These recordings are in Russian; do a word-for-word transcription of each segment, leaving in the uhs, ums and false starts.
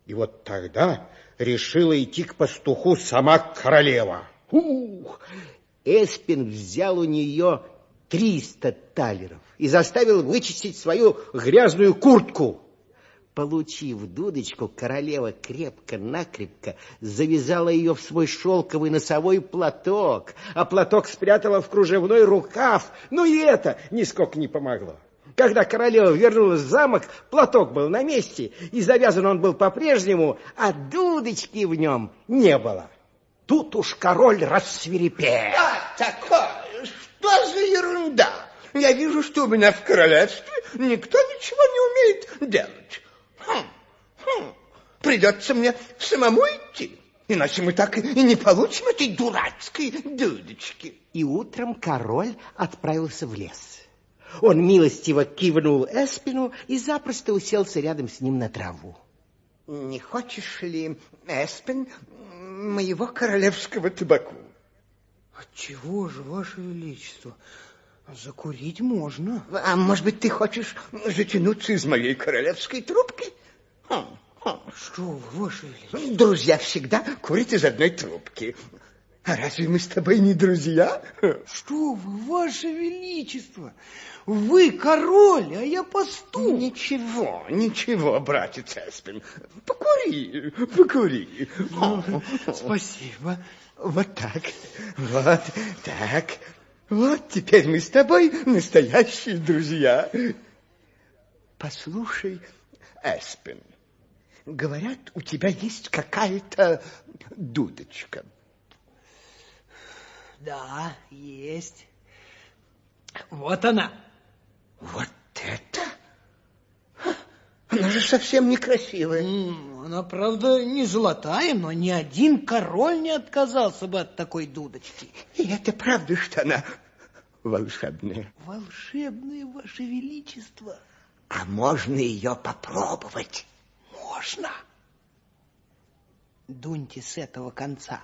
И вот тогда решила идти к пастуху сама королева. Ух! Эспен взял у нее триста талеров и заставил вычистить свою грязную куртку. Получив дудочку, королева крепко-накрепко завязала ее в свой шелковый носовой платок, а платок спрятала в кружевной рукав. Но и это нисколько не помогло. Когда королева вернулась в замок, платок был на месте, и завязан он был по-прежнему, а дудочки в нем не было. Тут уж король рассвирепел. А, такое, что за ерунда? Я вижу, что у меня в королевстве никто ничего не умеет делать. Хм, хм. Придется мне самому идти, иначе мы так и не получим этой дурацкой дудочки. И утром король отправился в лес. Он милостиво кивнул Эспену и запросто уселся рядом с ним на траву. Не хочешь ли, Эспен, моего королевского табаку? Отчего же, Ваше Величество? Закурить можно. А может быть, ты хочешь затянуться из моей королевской трубки? Хм, хм. Что вы, Ваше Величество? Друзья всегда курят из одной трубки. А разве мы с тобой не друзья? Что вы, Ваше Величество? Вы король, а я пастух. Ничего, ничего, братец Эспен. Покури, покури. Ну, спасибо. Вот так, вот так. Вот теперь мы с тобой настоящие друзья. Послушай, Эспен, говорят, у тебя есть какая-то дудочка. Да, есть. Вот она. Вот это? Она же совсем некрасивая. Она, правда, не золотая, но ни один король не отказался бы от такой дудочки. И это правда, что она волшебная? Волшебная, Ваше Величество. А можно ее попробовать? Можно. Дуньте с этого конца.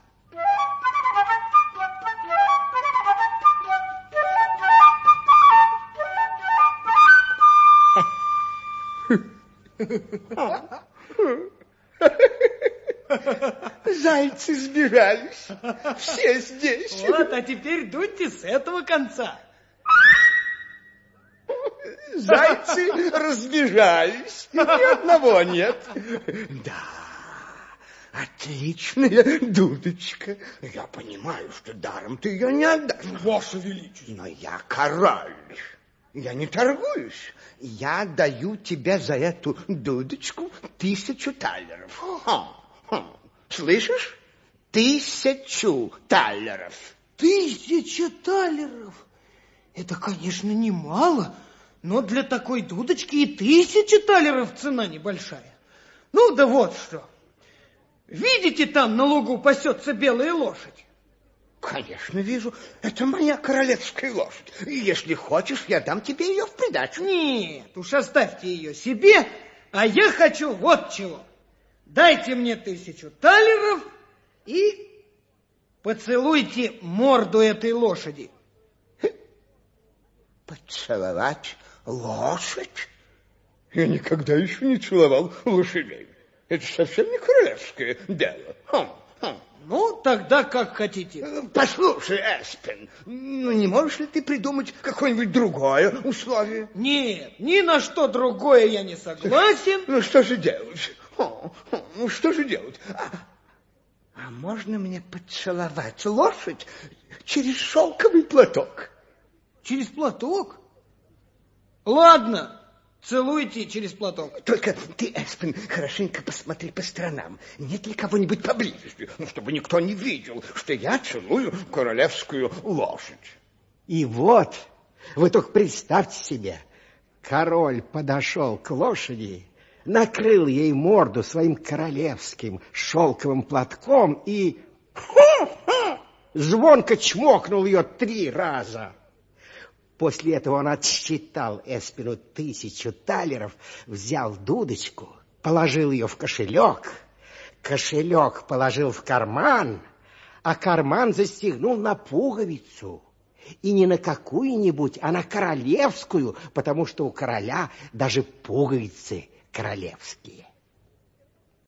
Зайцы сбежались. Все здесь. Вот, а теперь дуньте с этого конца. Зайцы разбежались. Ни одного нет. Да, отличная дудочка. Я понимаю, что даром ты ее не отдашь. Ваше Величество. Но я король. Я не торгуюсь. Я даю тебе за эту дудочку тысячу талеров. Ха, ха. Слышишь? Тысячу талеров. Тысяча талеров? Это, конечно, немало, но для такой дудочки и тысяча талеров цена небольшая. Ну, да вот что. Видите, там на лугу пасется белая лошадь? Конечно, вижу. Это моя королевская лошадь. И если хочешь, я дам тебе ее в придачу. Нет, уж оставьте ее себе, а я хочу вот чего. Дайте мне тысячу талеров и поцелуйте морду этой лошади. Поцеловать лошадь? Я никогда еще не целовал лошадей. Это совсем не королевское дело. Хм, хм. Ну, тогда как хотите. Послушай, Эспен, ну не можешь ли ты придумать какое-нибудь другое условие? Нет, ни на что другое я не согласен. Ну, что же делать? Ну, что же делать? А, а можно мне поцеловать лошадь через шелковый платок? Через платок? Ладно, целуйте через платок. Только ты, Эспен, хорошенько посмотри по сторонам. Нет ли кого-нибудь поблизости, ну, чтобы никто не видел, что я целую королевскую лошадь. И вот, вы только представьте себе, король подошел к лошади, накрыл ей морду своим королевским шелковым платком и звонко чмокнул ее три раза. После этого он отсчитал Эспену тысячу талеров, взял дудочку, положил ее в кошелек, кошелек положил в карман, а карман застегнул на пуговицу. И не на какую-нибудь, а на королевскую, потому что у короля даже пуговицы королевские.